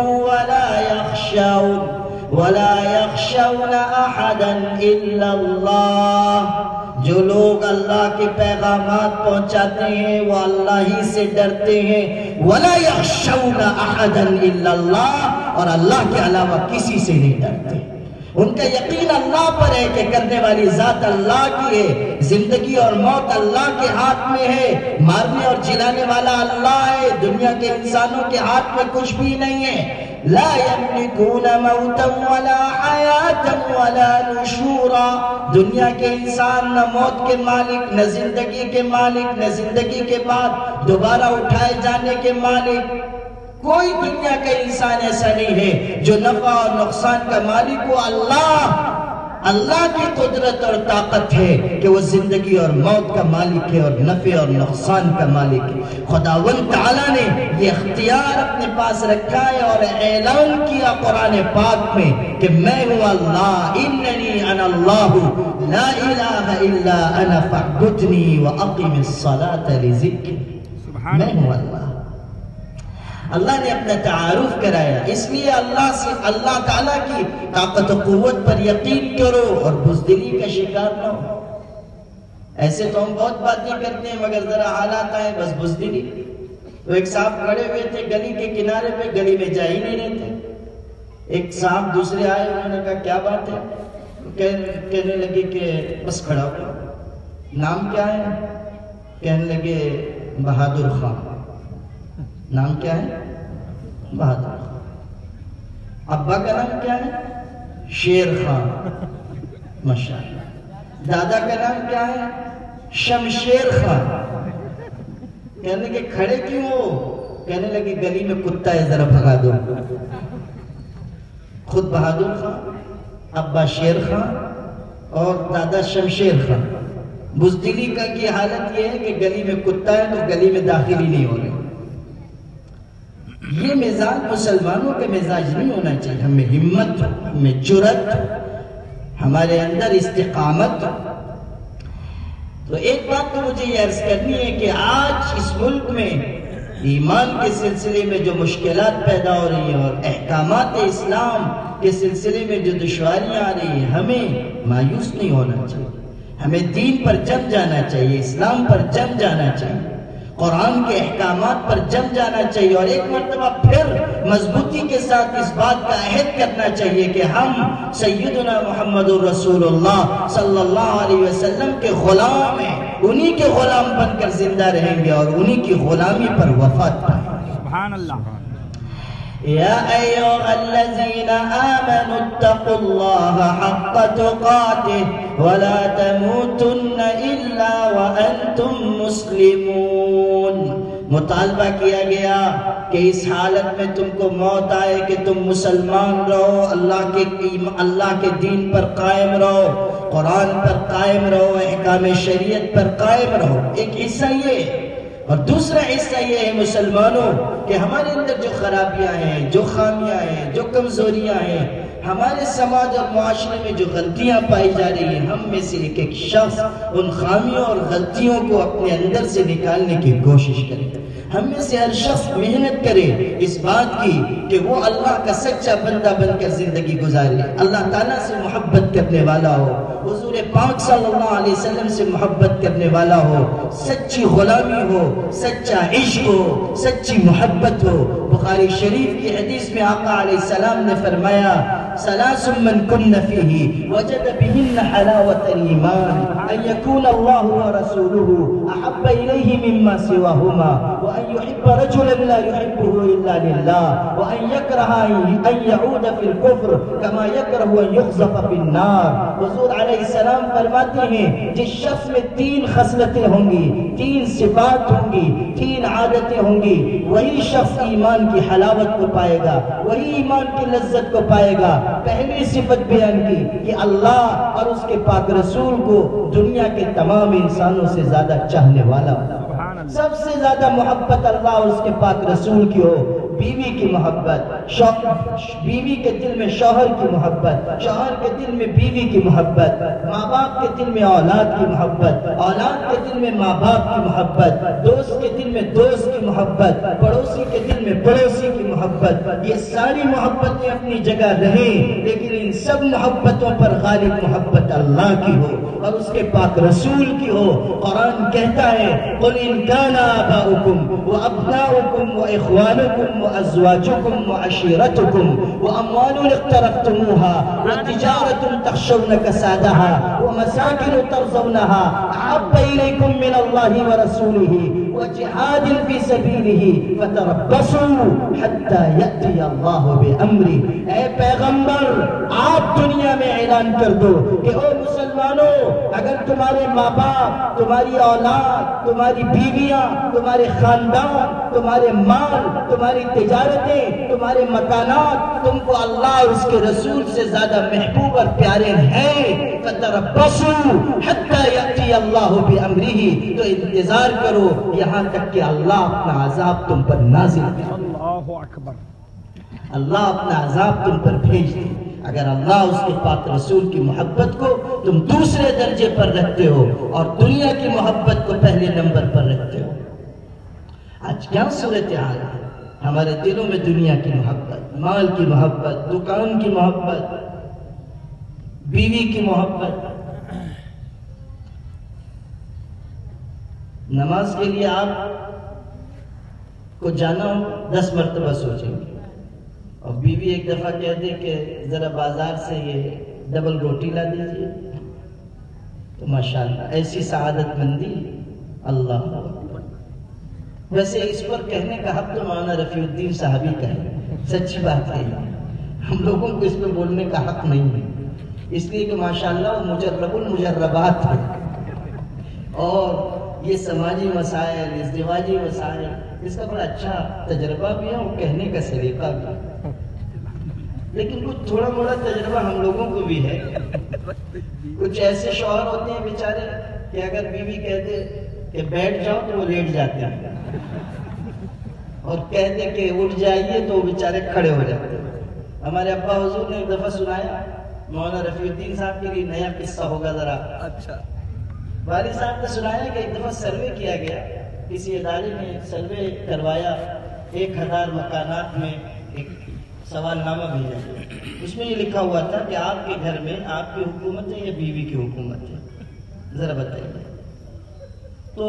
ولا یخشون احدا الا اللہ، جو لوگ اللہ کے پیغامات پہنچاتے ہیں وہ اللہ ہی سے ڈرتے ہیں، ولا یخشون احدا الا اللہ، اور اللہ کے علاوہ کسی سے نہیں ڈرتے۔ ان کا یقین اللہ پر ہے کہ کرنے والی ذات اللہ کی ہے، زندگی اور موت اللہ کے ہاتھ میں ہے، مارنے اور جلانے والا اللہ ہے، دنیا کے انسانوں کے ہاتھ میں کچھ بھی نہیں ہے۔ لا یملکون موتا ولا حیاتا ولا نشورا، دنیا کے انسان نہ موت کے مالک، نہ زندگی کے مالک، نہ زندگی کے بعد دوبارہ اٹھائے جانے کے مالک۔ کوئی دنیا کا انسان ایسا نہیں ہے جو نفع اور نقصان کا مالک ہو، اللہ اللہ کی قدرت اور طاقت ہے کہ وہ زندگی اور موت کا مالک ہے اور نفع اور نقصان کا مالک ہے۔ خداوند تعالیٰ نے یہ اختیار اپنے پاس رکھا ہے اور اعلان کیا قرآن پاک میں کہ میں ہوں اللہ، اننی انا اللہ لا الہ الا انا فاعبدنی واقم الصلاۃ لذکری۔ میں ہوں اللہ۔ اللہ نے اپنا تعارف کرایا، اس لیے اللہ تعالیٰ کی طاقت و قوت پر یقین کرو اور بزدلی کا شکار نہ ہو۔ ایسے تو ہم بہت باتیں کرتے ہیں مگر ذرا حالات آئے بس بزدلی۔ تو ایک صاحب کھڑے ہوئے تھے گلی کے کنارے پہ، گلی میں جا ہی نہیں رہتے۔ ایک صاحب دوسرے آئے، انہوں نے کہا کیا بات ہے؟ کہنے لگے کہ بس کھڑا ہو۔ نام کیا ہے؟ کہنے لگے بہادر خان۔ نام کیا ہے؟ بہادر خان۔ ابا کا نام کیا ہے؟ شیر خان۔ ماشاءاللہ۔ دادا کا نام کیا ہے؟ شمشیر خان۔ کہنے لگے کھڑے کیوں ہو؟ کہنے لگے گلی میں کتا ہے ذرا بھگا دو۔ خود بہادر خان، ابا شیر خان اور دادا شمشیر خان۔ بزدلی کا کی حالت یہ ہے کہ گلی میں کتا ہے تو گلی میں داخل ہی نہیں ہو رہے۔ یہ مزاج مسلمانوں کے مزاج نہیں ہونا چاہیے۔ ہمیں ہمت، ہمیں جرأت، ہمارے اندر استقامت۔ تو ایک بات تو مجھے یہ عرض کرنی ہے کہ آج اس ملک میں ایمان کے سلسلے میں جو مشکلات پیدا ہو رہی ہیں اور احکامات اسلام کے سلسلے میں جو دشواریاں آ رہی ہیں، ہمیں مایوس نہیں ہونا چاہیے۔ ہمیں دین پر جم جانا چاہیے، اسلام پر جم جانا چاہیے، قرآن کے احکامات پر جم جانا چاہیے، اور ایک مرتبہ پھر مضبوطی کے ساتھ اس بات کا عہد کرنا چاہیے کہ ہم سیدنا محمد رسول اللہ صلی اللہ علیہ وسلم کے غلام ہیں، انہی کے غلام بن کر زندہ رہیں گے اور انہی کی غلامی پر وفات پائیں گے۔ سبحان اللہ۔ یا ایھا الذین آمنوا اتقوا اللہ حق تقاتہ ولا تموتن الا وانتم مسلمون۔ مطالبہ کیا گیا کہ اس حالت میں تم کو موت آئے کہ تم مسلمان رہو، اللہ کے دین پر قائم رہو، قرآن پر قائم رہو، احکام شریعت پر قائم رہو۔ ایک حصہ یہ، اور دوسرا حصہ یہ ہے مسلمانوں کہ ہمارے اندر جو خرابیاں ہیں، جو خامیاں ہیں، جو کمزوریاں ہیں، ہمارے سماج اور معاشرے میں جو غلطیاں پائی جا رہی ہیں، ہم میں سے ایک ایک شخص ان خامیوں اور غلطیوں کو اپنے اندر سے نکالنے کی کوشش کرے۔ ہم میں سے ہر شخص محنت کرے اس بات کی کہ وہ اللہ کا سچا بندہ بن کر زندگی گزارے، اللہ تعالیٰ سے محبت کرنے والا ہو، حضور پاک صلی اللہ علیہ وسلم سے محبت کرنے والا ہو، سچی غلامی ہو، سچا عشق ہو، سچی محبت ہو۔ بخاری شریف کی حدیث میں آقا علیہ السلام نے فرمایا ثلاث من کن فیہ وجد بہن حلاوۃ الایمان ان یکون اللہ ورسولہ احب الیہ مما سواہما وان یحب رجلا لا يحبه الا للہ وان یکرہ ان یعود فی الکفر کما یکرہ ان یقذف فی النار۔ حضور علیہ السلام فرماتے ہیں جس شخص میں تین خصلتیں ہوں گی، تین صفات ہوں گی، تین عادتیں ہوں گی، وہی شخص ایمان کی حلاوت کو پائے گا، وہی ایمان کی لذت کو پائے گا۔ پہلی صفت بیان کی کہ اللہ اور اس کے پاک رسول کو دنیا کے تمام انسانوں سے زیادہ چاہنے والا ہو، سب سے زیادہ محبت اللہ اور اس کے پاک رسول کی ہو۔ بیوی کی محبت، بیوی کے دل میں شوہر کی محبت، شوہر کے دل میں بیوی کی محبت، ماں باپ کے دل میں اولاد کی محبت، اولاد کے دل میں ماں باپ کی محبت، دوست کے دل میں دوست کی محبت، پڑوسی کے دل میں پڑوسی کی محبت۔ یہ ساری محبتیں اپنی جگہ رہیں، لیکن ان سب محبتوں پر غالب محبت اللہ کی ہو اور اس کے پاک رسول کی ہو۔ قرآن کہتا ہے قل ان کان آباؤکم وابناؤکم واخوانکم وازواجکم وعشیرتکم واموال اقترفتموها وتجارة تخشون کسادها ومساکن ترضونها احب الیکم من اللہ ورسولہ وجہاد فی سبیلہ فتربصوا حتی یأتی اللہ بامرہ۔ اے پیغمبر آپ دنیا میں اعلان کر دو کہ او مسلمانوں، اگر تمہارے ماں باپ، تمہاری اولاد، تمہاری بیویاں، تمہارے خاندان، تمہارے مال، تمہاری تجارتیں، تمہارے مکانات تم کو اللہ اور اس کے رسول سے زیادہ محبوب اور پیارے ہیں، فتربصوا حتی یأتی اللہ بامرہ، تو انتظار کرو یہاں تک کہ اللہ اپنا عذاب تم پر نازل کرے۔ اللہ اکبر۔ اللہ اپنا عذاب تم پر بھیج دے۔ اگر اللہ اس کے پاک رسول کی محبت کو تم دوسرے درجے پر رکھتے ہو اور دنیا کی محبت کو پہلے نمبر پر رکھتے ہو۔ آج کیا صورتحال ہے؟ ہمارے دلوں میں دنیا کی محبت، مال کی محبت، دکان کی محبت، بیوی کی محبت۔ نماز کے لیے آپ کو جانا ہو 10 مرتبہ سوچیں گے، اور بیوی ایک دفعہ کہہ دے کہ ذرا بازار سے یہ ڈبل روٹی لا دیجیے، تو ماشاءاللہ ایسی سعادت مندی اللہ اکبر۔ ویسے اس پر کہنے کا حق تو مولانا رفیع الدین صاحبی کا ہے، سچی بات ہے، ہم لوگوں کو اس پہ بولنے کا حق نہیں ہے، اس لیے کہ ماشاءاللہ وہ مجرب المجربات ہے، اور یہ سماجی مسائل، ازدواجی مسائل، اس کا بڑا اچھا تجربہ بھی ہے اور کہنے کا سلیقہ بھی ہے۔ لیکن کچھ تھوڑا موڑا تجربہ ہم لوگوں کو بھی ہے۔ کچھ ایسے شوہر ہوتے ہیں بیچارے کہ اگر بیوی کہتے کہ بیٹھ جاؤ تو وہ لیٹ جاتے ہیں، اور کہتے کہ اٹھ جائیے تو وہ بیچارے کھڑے ہو جاتے ہیں۔ ہمارے ابا حضور نے ایک دفعہ سنایا، مولانا رفیع الدین صاحب کے لیے نیا قصہ ہوگا ذرا۔ اچھا، والد صاحب نے سنایا کہ ایک دفعہ سروے کیا گیا، کسی ادارے نے سروے کروایا، 1000 مکانات میں ایک سوال نامہ بھیجا، اس میں یہ لکھا ہوا تھا کہ آپ کے گھر میں آپ کی حکومت ہے یا بیوی کی حکومت ہے، ذرا بتائیے۔ تو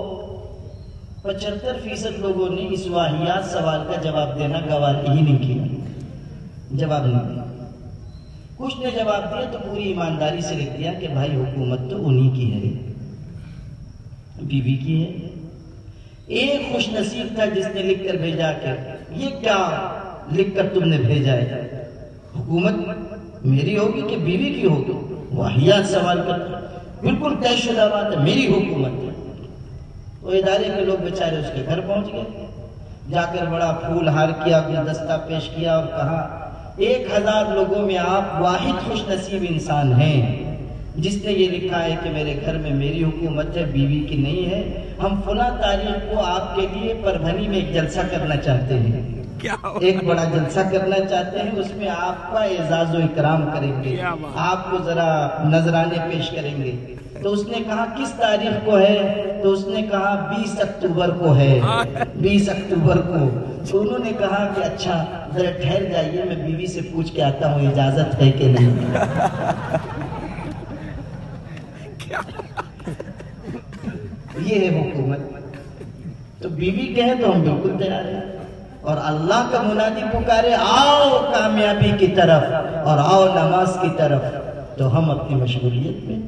75% لوگوں نے اس واہیات سوال کا جواب دینا گوارا ہی نہیں کیا، جواب نہیں دیا۔ کچھ نے جواب دیا تو پوری ایمانداری سے لکھ دیا کہ بھائی حکومت تو انہی کی ہے، بیوی کی ہے۔ ایک خوش نصیب تھا جس نے لکھ کر بھیجا کہ یہ کیا لکھ کر تم نے بھیجا ہے، حکومت میری ہوگی کہ بیوی کی ہوگی؟ واہیات سوال کرتا، بالکل طے شدہ بات ہے، میری حکومت ہے۔ تو ادارے کے لوگ بیچارے اس کے گھر پہنچ گئے، جا کر بڑا پھول ہار کیا، گلدستہ پیش کیا اور کہا 1000 لوگوں میں آپ واحد خوش نصیب انسان ہیں جس نے یہ لکھا ہے کہ میرے گھر میں میری حکومت ہے، بیوی کی نہیں ہے۔ ہم فلاں تاریخ کو آپ کے لیے پربھنی میں ایک جلسہ کرنا چاہتے ہیں، ایک بڑا جلسہ کرنا چاہتے ہیں، اس میں آپ کا اعزاز و اکرام کریں گے، آپ کو ذرا نذرانے پیش کریں گے۔ تو اس نے کہا کس تاریخ کو ہے؟ تو اس نے کہا 20 اکتوبر کو ہے، 20 اکتوبر کو۔ تو انہوں نے کہا کہ اچھا ذرا ٹھہر جائیے، میں بیوی سے پوچھ کے آتا ہوں اجازت ہے کہ نہیں۔ یہ ہے حکومت۔ تو بیوی کہے تو ہم بالکل تیار ہیں، اور اللہ کا منادی پکارے آؤ کامیابی کی طرف اور آؤ نماز کی طرف، تو ہم اپنی مشغولیت میں۔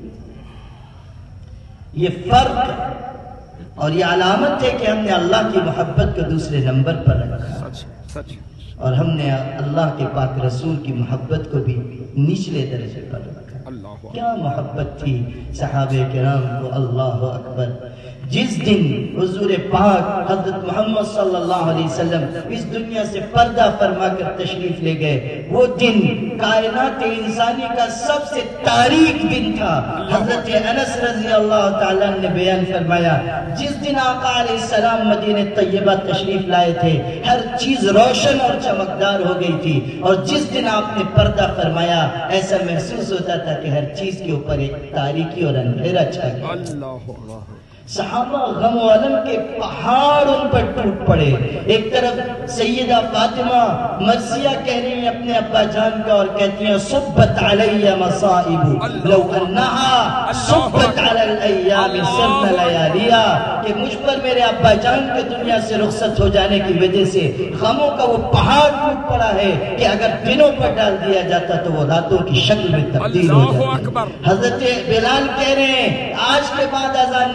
یہ فرق اور یہ علامت ہے کہ ہم نے اللہ کی محبت کو دوسرے نمبر پر رکھا، اور ہم نے اللہ کے پاک رسول کی محبت کو بھی نچلے درجے پر رکھا۔ کیا محبت تھی صحابہ کرام کو، اللہ اکبر۔ جس دن حضور پاک حضرت محمد صلی اللہ علیہ وسلم اس دنیا سے پردہ فرما کر تشریف لے گئے، وہ دن کائنات انسانی کا سب سے تاریک دن تھا۔ حضرت انس رضی اللہ تعالیٰ نے بیان فرمایا، جس دن آقا علیہ السلام مدینہ طیبہ تشریف لائے تھے ہر چیز روشن اور چمکدار ہو گئی تھی، اور جس دن آپ نے پردہ فرمایا ایسا محسوس ہوتا تھا کہ ہر چیز کے اوپر ایک تاریکی اور اندھیرا چھا گیا۔ صحابہ غم و علم کے پہاڑ ان پر ٹوٹ پڑے۔ ایک طرف سیدہ فاطمہ مرثیہ کہہ رہی ہیں اپنے ابا جان کا، اور کہتی ہیں صبت علی مصائب لو انہا صبت علی الایام سرن لیالیا، کہ مجھ پر میرے ابا جان کے دنیا سے رخصت ہو جانے کی وجہ سے غموں کا وہ پہاڑ ٹوٹ پڑا ہے کہ اگر دنوں پر ڈال دیا جاتا تو وہ راتوں کی شکل میں تبدیل ہو جاتا۔ حضرت بلال کہہ رہے ہیں آج کے بعد اذان نہیں دوں گا،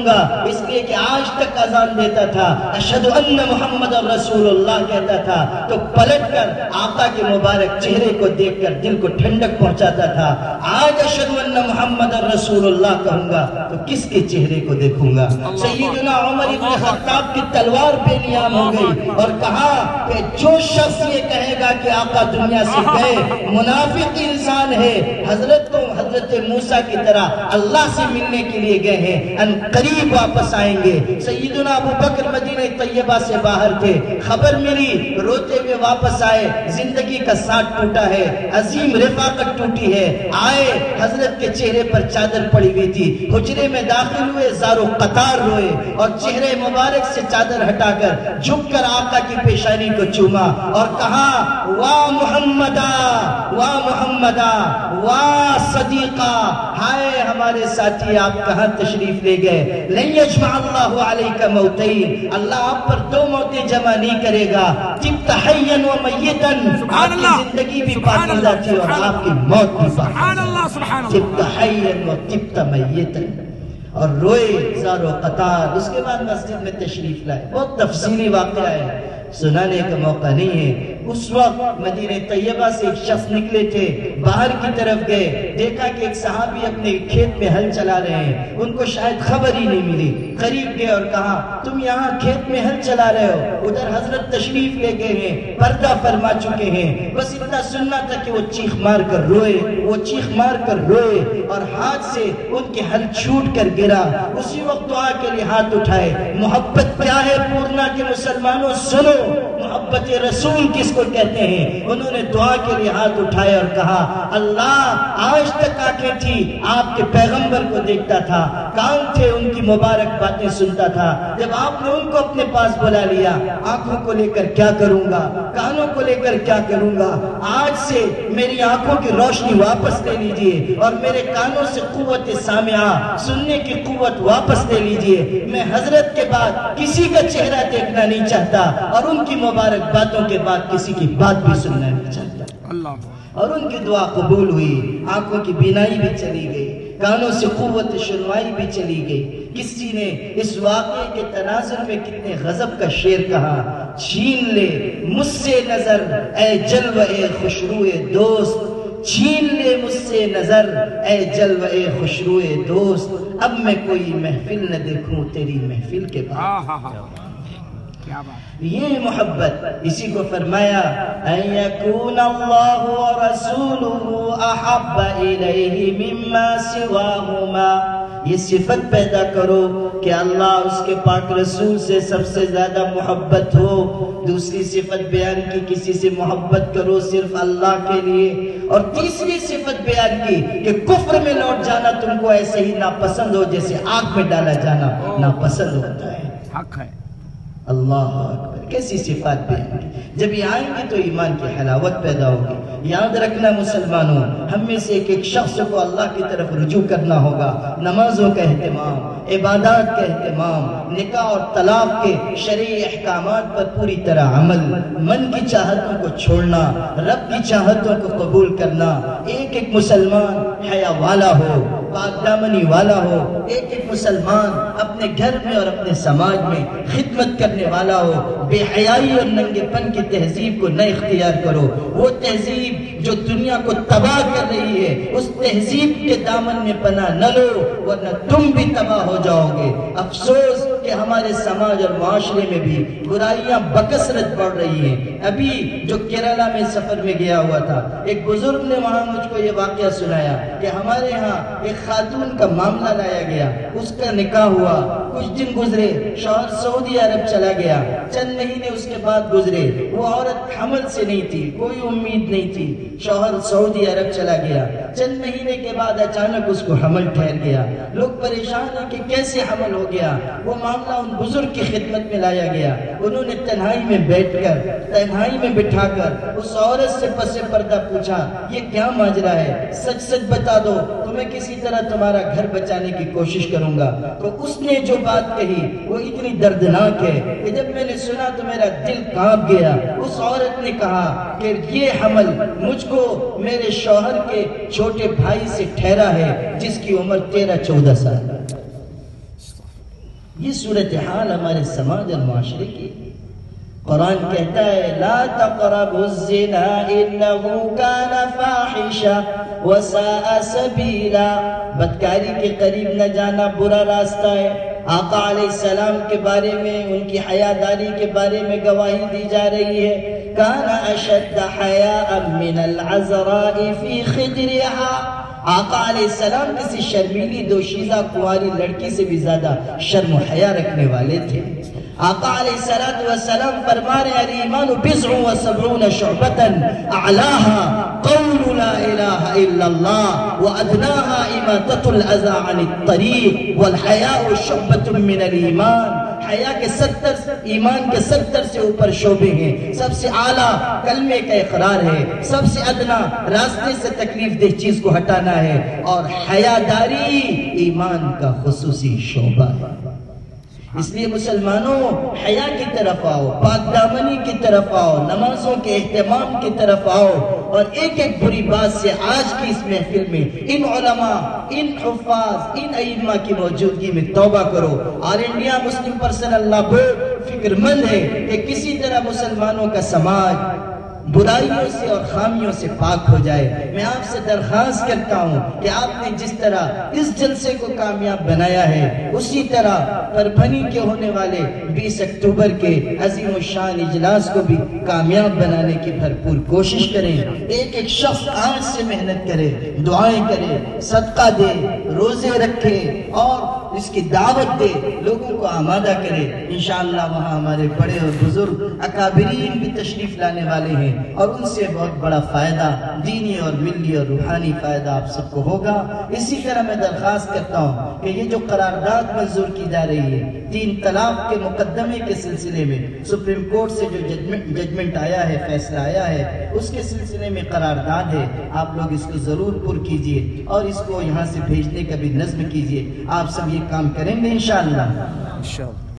گا، اس لیے کہ آج تک اذان دیتا تھا اشہد ان محمد رسول اللہ کہتا تھا تو پلٹ کر آقا کے مبارک چہرے کو دیکھ کر دل کو ٹھنڈک پہنچاتا تھا۔ آج اشہد ان محمد رسول اللہ کہوں گا تو کس کے چہرے کو دیکھوں گا؟ سیدنا عمر ابن خطاب کی تلوار بے نیام ہو گئی اور کہا کہ جو شخص یہ کہے گا کہ آقا دنیا سے گئے منافق انسان ہے۔ حضرت موسیٰ کی طرح اللہ سے ملنے کے لیے گئے ہیں، ان قریب واپس آئیں گے۔ سیدنا ابو بکر مدینہ طیبہ سے باہر تھے، خبر ملی، روتے ہوئے واپس آئے، زندگی کا ساتھ ٹوٹا ہے، عظیم رفاقت ٹوٹی ہے۔ آئے، حضرت کے چہرے پر چادر پڑی ہوئی تھی، حجرے میں داخل ہوئے، زارو قطار روئے اور چہرے مبارک سے چادر ہٹا کر جھک کر آقا کی پیشانی کو چوما اور کہا واہ محمدہ، واہ محمدہ، واہ صدیقہ، ہائے ہمارے ساتھی آپ کہاں تشریف لے گئے؟ لن یجمع اللہ علیک موتین، اللہ آپ پر دو موتیں جمع نہیں کرے گا، طبت حیا و میتا، آپ کی زندگی بھی پاکیزہ تھی اور آپ کی موت بھی پاکیزہ، طبت حیا و طبت میتا، اور روئے زار و قطار۔ اس کے بعد مسجد میں تشریف لائے، بہت تفصیلی واقعہ ہے، سنانے کا موقع نہیں ہے۔ اس وقت مدینہ طیبہ سے ایک شخص نکلے تھے، باہر کی طرف گئے، دیکھا کہ ایک صحابی اپنے کھیت میں ہل چلا رہے ہیں، ان کو شاید خبر ہی نہیں ملی، قریب گئے اور کہا تم یہاں کھیت میں ہل چلا رہے ہو؟ ادھر حضرت تشریف لے گئے ہیں، پردہ فرما چکے ہیں، بس اتنا سننا تھا کہ وہ چیخ مار کر روئے، وہ چیخ مار کر روئے اور ہاتھ سے ان کے ہل چھوٹ کر گرا۔ اسی وقت دعا کے لیے ہاتھ اٹھائے۔ محبت کیا ہے پورنا کے مسلمانوں سنو، محبت رسول کس کو کہتے ہیں؟ انہوں نے دعا کے لیے ہاتھ اٹھائے اور کہا اللہ، آج تک آنکھیں تھی آپ کے پیغمبر کو دیکھتا تھا، کان تھے ان کی مبارک باتیں سنتا تھا، جب آپ نے ان کو اپنے پاس بلا لیا، آنکھوں کو لے کر کیا کروں گا، کانوں کو لے کر کیا کروں گا؟ آج سے میری آنکھوں کی روشنی واپس لے لیجئے اور میرے کانوں سے قوت سامعہ، سننے کی قوت واپس لے لیجئے۔ میں حضرت کے بعد کسی کا چہرہ دیکھنا نہیں چاہتا اور ان کی مبارک باتوں کے بعد کسی کی بات بھی سننا نہیں چاہتا۔ اور ان کی دعا قبول ہوئی، آنکھوں کی بینائی بھی چلی گئی، کانوں سے قوت شنوائی بھی چلی گئی۔ کسی نے اس واقعے کے تناظر میں کتنے غضب کا شعر کہا، چھین لے مجھ سے نظر اے جلوہ اے خوشروئے دوست، چھین لے مجھ سے نظر اے جلوہ اے خوشروئے دوست، اب میں کوئی محفل نہ دیکھوں تیری محفل کے بعد۔ یہ محبت، اسی کو فرمایا ان یکون اللہ ورسولہ احب الیہ مما سواہما، یہ صفت پیدا کرو کہ اللہ اس کے پاک رسول سے سب سے زیادہ محبت ہو۔ دوسری صفت بیان کی کسی سے محبت کرو صرف اللہ کے لیے، اور تیسری صفت بیان کی کہ کفر میں لوٹ جانا تم کو ایسے ہی ناپسند ہو جیسے آگ میں ڈالا جانا ناپسند ہوتا ہے۔ حق ہے، اللہ اکبر، کیسی صفات بیان کی۔ جب یہ آئیں گے تو ایمان کی حلاوت پیدا ہوگی۔ یاد رکھنا مسلمانوں، ہم میں سے ایک شخص کو اللہ کی طرف رجوع کرنا ہوگا، نمازوں کا اہتمام، عبادات کا اہتمام، نکاح اور طلاق کے شرعی احکامات پر پوری طرح عمل، من کی چاہتوں کو چھوڑنا، رب کی چاہتوں کو قبول کرنا۔ ایک ایک مسلمان حیا والا ہو، پاک دامنی والا ہو، ایک ایک مسلمان اپنے گھر میں اور اپنے سماج میں خدمت کرنے والا ہو۔ بے حیائی اور ننگے پن کی تہذیب کو نہ اختیار کرو، وہ تہذیب جو دنیا کو تباہ کر رہی ہے، اس تہذیب کے دامن میں پناہ نہ لو ورنہ تم بھی تباہ ہو جاؤ گے۔ افسوس کہ ہمارے سماج اور معاشرے میں بھی برائیاں بکثرت بڑھ رہی ہیں۔ ابھی جو کیرالہ میں سفر میں گیا ہوا تھا، ایک بزرگ نے وہاں مجھ کو یہ واقعہ سنایا کہ ہمارے ہاں ایک خاتون کا معاملہ لایا گیا، اس کا نکاح ہوا، کچھ دن گزرے، شوہر سعودی عرب چلا گیا، چند مہینے اس کے بعد گزرے، وہ عورت حمل سے نہیں تھی، کوئی امید نہیں تھی، شوہر سعودی عرب چلا گیا، چند مہینے کے بعد اچانک اس کو حمل ٹھہر گیا۔ لوگ پریشان ہیں کہ کیسے حمل ہو گیا۔ وہ معاملہ ان بزرگ کی خدمت میں لایا گیا، انہوں نے تنہائی میں بیٹھ کر، تنہائی میں بٹھا کر اس عورت سے پس پردہ پوچھا یہ کیا ماجرا ہے، سچ سچ بتا دو، تمہیں کسی طرح تمہارا گھر بچانے کی کوشش کروں گا۔ تو اس نے جو بات کہی وہ اتنی دردناک ہے کہ جب میں نے سنا تو میرا دل کانپ گیا۔ اس عورت نے کہا کہ یہ حمل مجھ کو میرے شوہر کے چھوٹے بھائی سے ٹھہرا ہے جس کی عمر 13-14 سال ہے۔ یہ صورتحال ہمارے سماج اور معاشرے کی. قرآن کہتا ہے لا تقربوا الزنا انه كان فاحشا وساء سبیلا. بدکاری کے قریب نہ جانا برا راستہ ہے. آقا علیہ السلام کے بارے میں ان کی حیاداری کے بارے میں گواہی دی جا رہی ہے. كان اشد حیاء من العذراء في خدرها. آقا علیہ السلام کسی شرمیلی دوشیزہ کنواری لڑکی سے بھی زیادہ شرم و حیا رکھنے والے تھے. آقا علیہ السلام فرما رہے الایمان بضع و سبعون شعبتا اعلاها قول لا الہ الا اللہ وادناها اماتۃ الاذى عن الطریق والحیاء شعبۃ من الایمان. حیا کے 70 ایمان کے 70 سے اوپر شعبے ہیں. سب سے اعلیٰ کلمے کا اقرار ہے. سب سے ادنا راستے سے تکلیف دہ چیز کو ہٹانا ہے. اور حیاداری ایمان کا خصوصی شعبہ ہے. اس لیے مسلمانوں حیا کی طرف آؤ, پاک دامنی کی طرف آؤ, نمازوں کے اہتمام کی طرف آؤ. اور ایک ایک بری بات سے آج کی اس محفل میں ان علماء, ان حفاظ, ان ائمہ کی موجودگی میں توبہ کرو. All India Muslim personal law board فکر مند ہے کہ کسی طرح مسلمانوں کا سماج برائیوں سے اور خامیوں سے پاک ہو جائے. میں آپ سے درخواست کرتا ہوں کہ آپ نے جس طرح اس جلسے کو کامیاب بنایا ہے اسی طرح پربھنی کے ہونے والے 20 اکتوبر کے عظیم الشان اجلاس کو بھی کامیاب بنانے کی بھرپور کوشش کریں. ایک ایک شخص آج سے محنت کرے, دعائیں کرے, صدقہ دے, روزے رکھے اور اس کی دعوت دے, لوگوں کو آمادہ کرے. انشاءاللہ وہاں ہمارے بڑے اور بزرگ اکابرین بھی تشریف لانے والے ہیں اور ان سے بہت بڑا فائدہ دینی اور ملی اور روحانی فائدہ آپ سب کو ہوگا. اسی طرح میں درخواست کرتا ہوں کہ یہ جو قرارداد منظور کی جا رہی ہے 3 طلاق کے مقدمے کے سلسلے میں سپریم کورٹ سے جو ججمنٹ آیا ہے, فیصلہ آیا ہے, اس کے سلسلے میں قرارداد ہے. آپ لوگ اس کو ضرور پر کیجئے اور اس کو یہاں سے بھیجنے کا بھی نظم کیجئے. آپ سب یہ کام کریں گے انشاءاللہ.